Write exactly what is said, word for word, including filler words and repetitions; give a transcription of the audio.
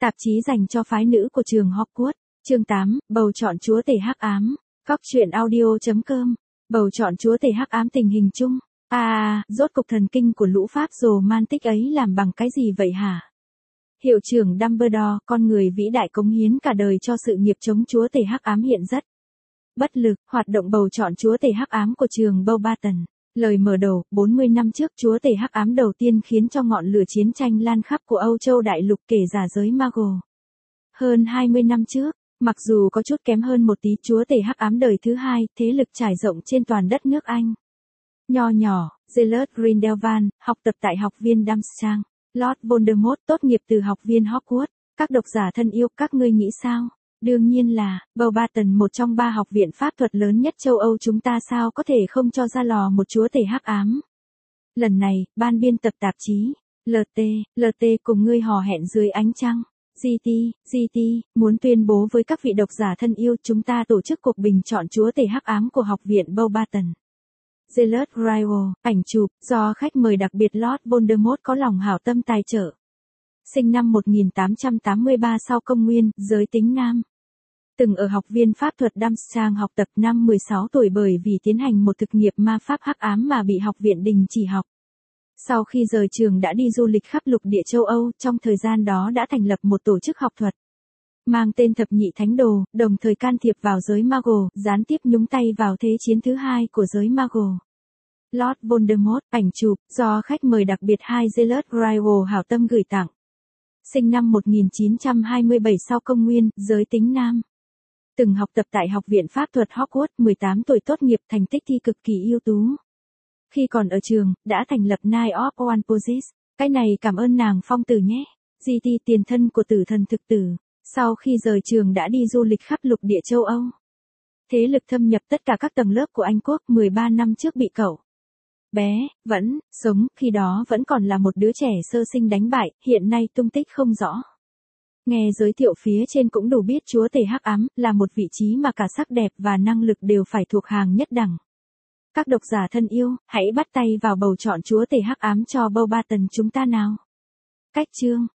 Tạp chí dành cho phái nữ của trường Hogwarts. Chương tám, bầu chọn chúa tể hắc ám. Góc truyện audio chấm com. Bầu chọn chúa tể hắc ám tình hình chung. À, à, rốt cục thần kinh của lũ Pháp romantic ấy làm bằng cái gì vậy hả? Hiệu trưởng Dumbledore, con người vĩ đại cống hiến cả đời cho sự nghiệp chống chúa tể hắc ám hiện rất bất lực. Hoạt động bầu chọn chúa tể hắc ám của trường Beauxbaton. Lời mở đầu, bốn mươi năm trước chúa tể hắc ám đầu tiên khiến cho ngọn lửa chiến tranh lan khắp của Âu Châu đại lục kể giả giới Muggle. Hơn hai mươi năm trước, mặc dù có chút kém hơn một tí, chúa tể hắc ám đời thứ hai, thế lực trải rộng trên toàn đất nước Anh. Nho nhỏ, Gellert Grindelwald, học tập tại học viên Durmstrang. Lord Voldemort tốt nghiệp từ học viên Hogwarts. Các độc giả thân yêu, các ngươi nghĩ sao? Đương nhiên là, Beauxbaton, một trong ba học viện pháp thuật lớn nhất châu Âu, chúng ta sao có thể không cho ra lò một chúa tể hắc ám. Lần này, ban biên tập tạp chí, lờ tê, lờ tê cùng ngươi hò hẹn dưới ánh trăng. giê tê, giê tê, muốn tuyên bố với các vị độc giả thân yêu, chúng ta tổ chức cuộc bình chọn chúa tể hắc ám của học viện Beauxbaton. Gellert Grindelwald, ảnh chụp, do khách mời đặc biệt Lord Voldemort có lòng hảo tâm tài trợ. Sinh năm một nghìn tám trăm tám mươi ba sau công nguyên, giới tính nam. Từng ở học viên pháp thuật Durmstrang học tập, năm mười sáu tuổi bởi vì tiến hành một thực nghiệp ma pháp hắc ám mà bị học viện đình chỉ học. Sau khi rời trường đã đi du lịch khắp lục địa châu Âu, trong thời gian đó đã thành lập một tổ chức học thuật mang tên Thập Nhị Thánh Đồ, đồng thời can thiệp vào giới Muggle, gián tiếp nhúng tay vào thế chiến thứ hai của giới Muggle. Lord Voldemort, ảnh chụp, do khách mời đặc biệt hai Gellert Grindelwald hảo tâm gửi tặng. Sinh năm một nghìn chín trăm hai mươi bảy sau công nguyên, giới tính nam. Từng học tập tại học viện pháp thuật Hogwarts, mười tám tuổi tốt nghiệp, thành tích thi cực kỳ ưu tú. Khi còn ở trường, đã thành lập Knight of Olympus. Cái này cảm ơn nàng phong tử nhé. giê tê, tiền thân của tử thần thực tử. Sau khi rời trường đã đi du lịch khắp lục địa châu Âu. Thế lực thâm nhập tất cả các tầng lớp của Anh quốc, mười ba năm trước bị cậu bé, vẫn, sống, khi đó vẫn còn là một đứa trẻ sơ sinh đánh bại, hiện nay tung tích không rõ. Nghe giới thiệu phía trên cũng đủ biết chúa tể hắc ám là một vị trí mà cả sắc đẹp và năng lực đều phải thuộc hàng nhất đẳng. Các độc giả thân yêu, hãy bắt tay vào bầu chọn chúa tể hắc ám cho Beauxbaton chúng ta nào. Cách chương.